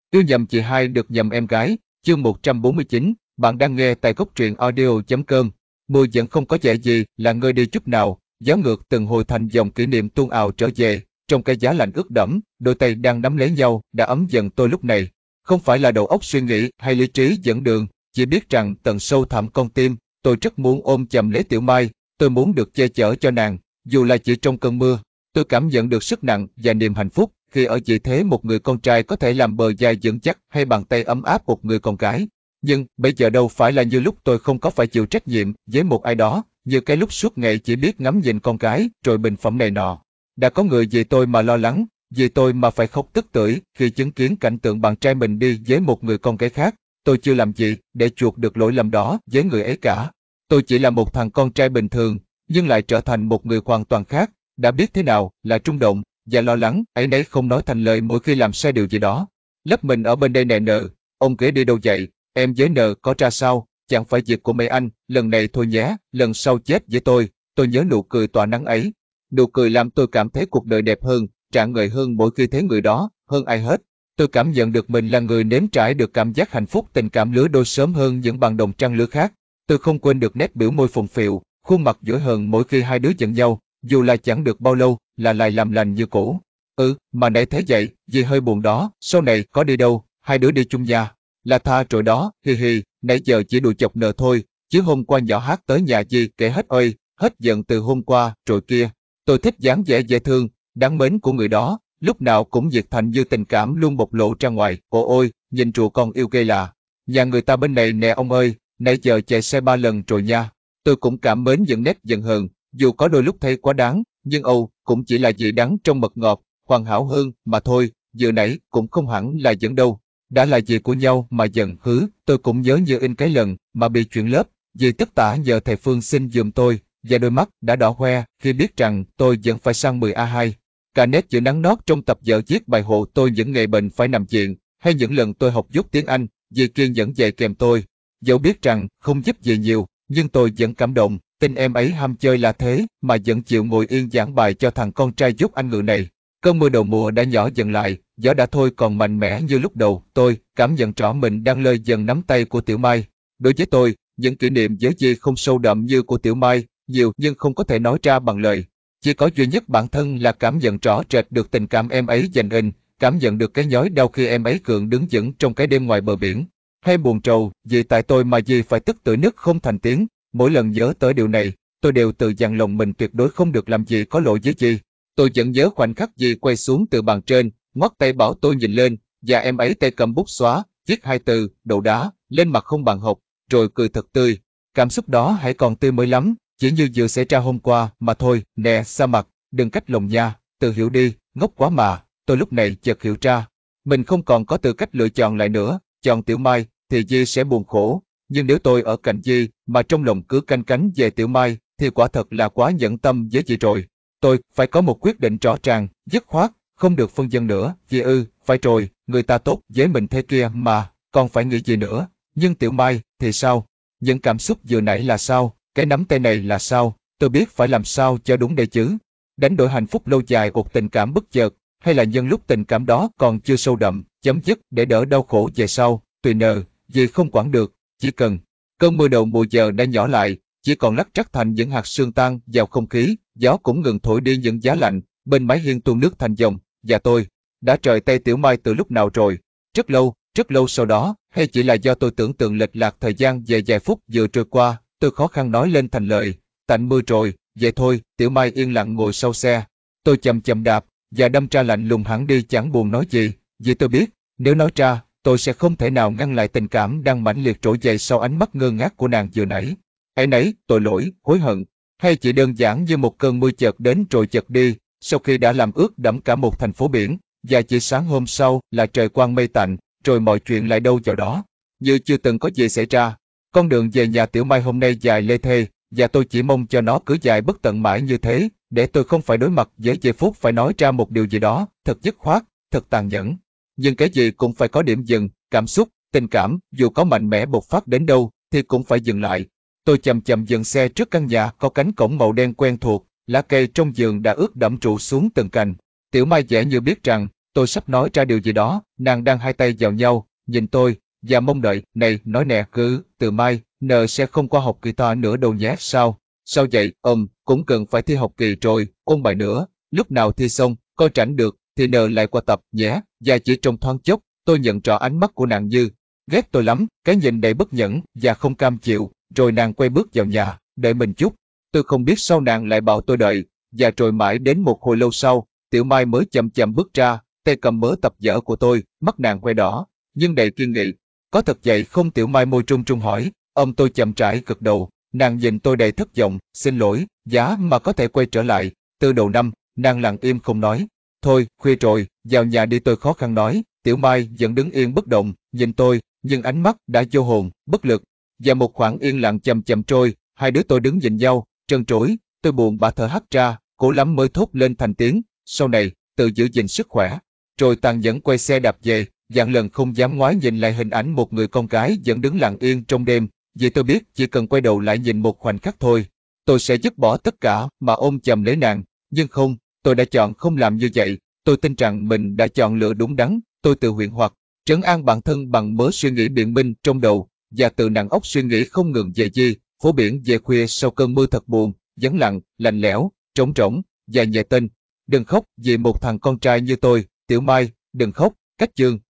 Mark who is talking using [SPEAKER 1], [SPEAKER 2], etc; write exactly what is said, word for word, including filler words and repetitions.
[SPEAKER 1] Yêu nhầm chị hai được nhầm em gái, chương một trăm bốn mươi chín, bạn đang nghe tại góc truyện audio.com. Mưa vẫn không có vẻ gì là ngơi đi chút nào, gió ngược từng hồi thành dòng kỷ niệm tuôn ào trở về, trong cái giá lạnh ướt đẫm, đôi tay đang nắm lấy nhau đã ấm dần tôi lúc này. Không phải là đầu óc suy nghĩ hay lý trí dẫn đường, chỉ biết rằng tận sâu thẳm con tim, tôi rất muốn ôm chầm lấy Tiểu Mai, tôi muốn được che chở cho nàng, dù là chỉ trong cơn mưa. Tôi cảm nhận được sức nặng và niềm hạnh phúc khi ở vị thế một người con trai có thể làm bờ vai vững chắc hay bàn tay ấm áp một người con gái. Nhưng bây giờ đâu phải là như lúc tôi không có phải chịu trách nhiệm với một ai đó, như cái lúc suốt ngày chỉ biết ngắm nhìn con gái rồi bình phẩm này nọ. Đã có người vì tôi mà lo lắng, vì tôi mà phải khóc tức tưởi khi chứng kiến cảnh tượng bạn trai mình đi với một người con gái khác. Tôi chưa làm gì để chuộc được lỗi lầm đó với người ấy cả. Tôi chỉ là một thằng con trai bình thường, nhưng lại trở thành một người hoàn toàn khác, đã biết thế nào là trung động và lo lắng, ấy nấy không nói thành lời mỗi khi làm sai điều gì đó. Lấp mình ở bên đây nè nợ, ông ghế đi đâu vậy, em với nợ có ra sao, chẳng phải việc của mấy anh, lần này thôi nhé, lần sau chết với tôi. Tôi nhớ nụ cười tỏa nắng ấy. Nụ cười làm tôi cảm thấy cuộc đời đẹp hơn, rạng ngời hơn mỗi khi thấy người đó, hơn ai hết. Tôi cảm nhận được mình là người nếm trải được cảm giác hạnh phúc tình cảm lứa đôi sớm hơn những bạn đồng trang lứa khác. Tôi không quên được nét biểu môi phồng phịu, khuôn mặt dỗi hờn mỗi khi hai đứa giận nhau, dù là chẳng được bao lâu, là lại làm lành như cũ. Ừ, mà nãy thế vậy, dì hơi buồn đó, sau này có đi đâu, hai đứa đi chung nhà. Là tha rồi đó, hi hi, nãy giờ chỉ đùa chọc nợ thôi, chứ hôm qua nhỏ hát tới nhà dì kể hết ơi, hết giận từ hôm qua, rồi kia. Tôi thích dáng vẻ dễ thương, đáng mến của người đó, lúc nào cũng nhiệt thành như tình cảm luôn bộc lộ ra ngoài. Ồ ôi, nhìn rùa con yêu ghê là. Nhà người ta bên này nè ông ơi, nãy giờ chạy xe ba lần rồi nha. Tôi cũng cảm mến những nét giận hờn, dù có đôi lúc thấy quá đáng, nhưng Âu cũng chỉ là vị đắng trong mật ngọt, hoàn hảo hơn mà thôi, vừa nãy cũng không hẳn là giận đâu. Đã là gì của nhau mà giận hứ, tôi cũng nhớ như in cái lần mà bị chuyển lớp, vì tất tả nhờ thầy Phương xin giùm tôi, và đôi mắt đã đỏ hoe khi biết rằng tôi vẫn phải sang mười A hai. Cả nét chữ nắng nót trong tập vở viết bài hộ tôi những ngày bệnh phải nằm viện, hay những lần tôi học dốt tiếng Anh, vì kiên nhẫn dạy kèm tôi. Dẫu biết rằng không giúp gì nhiều, nhưng tôi vẫn cảm động, tin em ấy ham chơi là thế mà vẫn chịu ngồi yên giảng bài cho thằng con trai giúp Anh ngữ này. Cơn mưa đầu mùa đã nhỏ dần lại, gió đã thôi còn mạnh mẽ như lúc đầu. Tôi cảm nhận rõ mình đang lơi dần nắm tay của Tiểu Mai. Đối với tôi, những kỷ niệm với Di không sâu đậm như của Tiểu Mai, nhiều nhưng không có thể nói ra bằng lời. Chỉ có duy nhất bản thân là cảm nhận rõ rệt được tình cảm em ấy dành anh, cảm nhận được cái nhói đau khi em ấy gượng đứng vững trong cái đêm ngoài bờ biển. Hay buồn trầu, vì tại tôi mà Di phải tức tưởi nức không thành tiếng. Mỗi lần nhớ tới điều này, tôi đều tự dặn lòng mình tuyệt đối không được làm gì có lỗi với Di. Tôi vẫn nhớ khoảnh khắc Di quay xuống từ bàn trên, ngoắt tay bảo tôi nhìn lên, và em ấy tay cầm bút xóa, viết hai từ, đậu đá, lên mặt không bàn học, rồi cười thật tươi. Cảm xúc đó hãy còn tươi mới lắm, chỉ như vừa xảy ra hôm qua mà thôi. Nè, Sa Mặt, đừng cách lòng nha, tự hiểu đi, ngốc quá mà. Tôi lúc này chợt hiểu ra, mình không còn có tư cách lựa chọn lại nữa, chọn Tiểu Mai thì Di sẽ buồn khổ, nhưng nếu tôi ở cạnh Di mà trong lòng cứ canh cánh về Tiểu Mai thì quả thật là quá nhẫn tâm với chị rồi. Tôi phải có một quyết định rõ ràng, dứt khoát, không được phân vân nữa. Di ư, phải rồi, người ta tốt với mình thế kia mà, còn phải nghĩ gì nữa. Nhưng Tiểu Mai thì sao? Những cảm xúc vừa nãy là sao? Cái nắm tay này là sao? Tôi biết phải làm sao cho đúng đây chứ. Đánh đổi hạnh phúc lâu dài một tình cảm bất chợt, hay là nhân lúc tình cảm đó còn chưa sâu đậm, chấm dứt để đỡ đau khổ về sau, tùy nợ, vì không quản được, chỉ cần. Cơn mưa đầu mùa giờ đã nhỏ lại, chỉ còn lắc rắc thành những hạt sương tan vào không khí, gió cũng ngừng thổi đi những giá lạnh, bên mái hiên tuôn nước thành dòng, và tôi đã rời tay Tiểu Mai từ lúc nào rồi, rất lâu, rất lâu sau đó, hay chỉ là do tôi tưởng tượng lệch lạc thời gian về vài phút vừa trôi qua, tôi khó khăn nói lên thành lời. Tạnh mưa rồi, vậy thôi. Tiểu Mai yên lặng ngồi sau xe. Tôi chậm chậm đạp, và đâm ra lạnh lùng hẳn đi chẳng buồn nói gì, vì tôi biết, nếu nói ra, tôi sẽ không thể nào ngăn lại tình cảm đang mãnh liệt trỗi dậy sau ánh mắt ngơ ngác của nàng vừa nãy. Áy nấy, tội lỗi, hối hận, hay chỉ đơn giản như một cơn mưa chợt đến rồi chợt đi, sau khi đã làm ướt đẫm cả một thành phố biển, và chỉ sáng hôm sau là trời quang mây tạnh, rồi mọi chuyện lại đâu vào đó, như chưa từng có gì xảy ra. Con đường về nhà Tiểu Mai hôm nay dài lê thê, và tôi chỉ mong cho nó cứ dài bất tận mãi như thế, để tôi không phải đối mặt với giây phút phải nói ra một điều gì đó, thật dứt khoát, thật tàn nhẫn. Nhưng cái gì cũng phải có điểm dừng, cảm xúc, tình cảm, dù có mạnh mẽ bộc phát đến đâu, thì cũng phải dừng lại. Tôi chậm chậm dừng xe trước căn nhà có cánh cổng màu đen quen thuộc, lá cây trong vườn đã ướt đẫm trụ xuống từng cành. Tiểu Mai vẻ như biết rằng Tôi sắp nói ra điều gì đó, nàng đang hai tay vào nhau, nhìn tôi, và mong đợi, này, nói nè, cứ, từ mai, N sẽ không qua học guitar nữa đâu nhé, sao? Sao vậy, ừm, cũng cần phải thi học kỳ rồi, ôn bài nữa, lúc nào thi xong, coi rảnh được, thì N lại qua tập, nhé, và chỉ trong thoáng chốc, tôi nhận rõ ánh mắt của nàng như, ghét tôi lắm, cái nhìn đầy bất nhẫn, và không cam chịu, rồi nàng quay bước vào nhà, đợi mình chút. Tôi không biết sao nàng lại bảo tôi đợi, và rồi mãi đến một hồi lâu sau, Tiểu Mai mới chậm chậm bước ra, tay cầm mớ tập vở của tôi, mắt nàng quay đỏ, nhưng đầy kiên nghị. Có thật vậy không? Tiểu Mai môi trung trung hỏi. Ông tôi chậm rãi gật đầu, nàng nhìn tôi đầy thất vọng, xin lỗi, giá mà có thể quay trở lại. Từ đầu năm, nàng lặng im không nói. Thôi, khuya rồi, vào nhà đi, tôi khó khăn nói. Tiểu Mai vẫn đứng yên bất động, nhìn tôi, nhưng ánh mắt đã vô hồn, bất lực. Và một khoảng yên lặng chậm chậm trôi, hai đứa tôi đứng nhìn nhau, trân trối, tôi buồn bã thở hắt ra, cố lắm mới thốt lên thành tiếng. Sau này, tự giữ gìn sức khỏe. Rồi tàn nhẫn quay xe đạp về, dạng lần không dám ngoái nhìn lại hình ảnh một người con gái vẫn đứng lặng yên trong đêm, vì tôi biết chỉ cần quay đầu lại nhìn một khoảnh khắc thôi, tôi sẽ dứt bỏ tất cả mà ôm chầm lấy nàng. Nhưng không, tôi đã chọn không làm như vậy. Tôi tin rằng mình đã chọn lựa đúng đắn. Tôi tự huyễn hoặc, trấn an bản thân bằng mớ suy nghĩ biện minh trong đầu, và từ nặng óc suy nghĩ không ngừng về Di, phố biển về khuya sau cơn mưa thật buồn, vắng lặng, lạnh lẽo, trống rỗng, và nhẹ tên. Đừng khóc vì một thằng con trai như tôi, Tiểu Mai, đừng khóc, Cách Chương.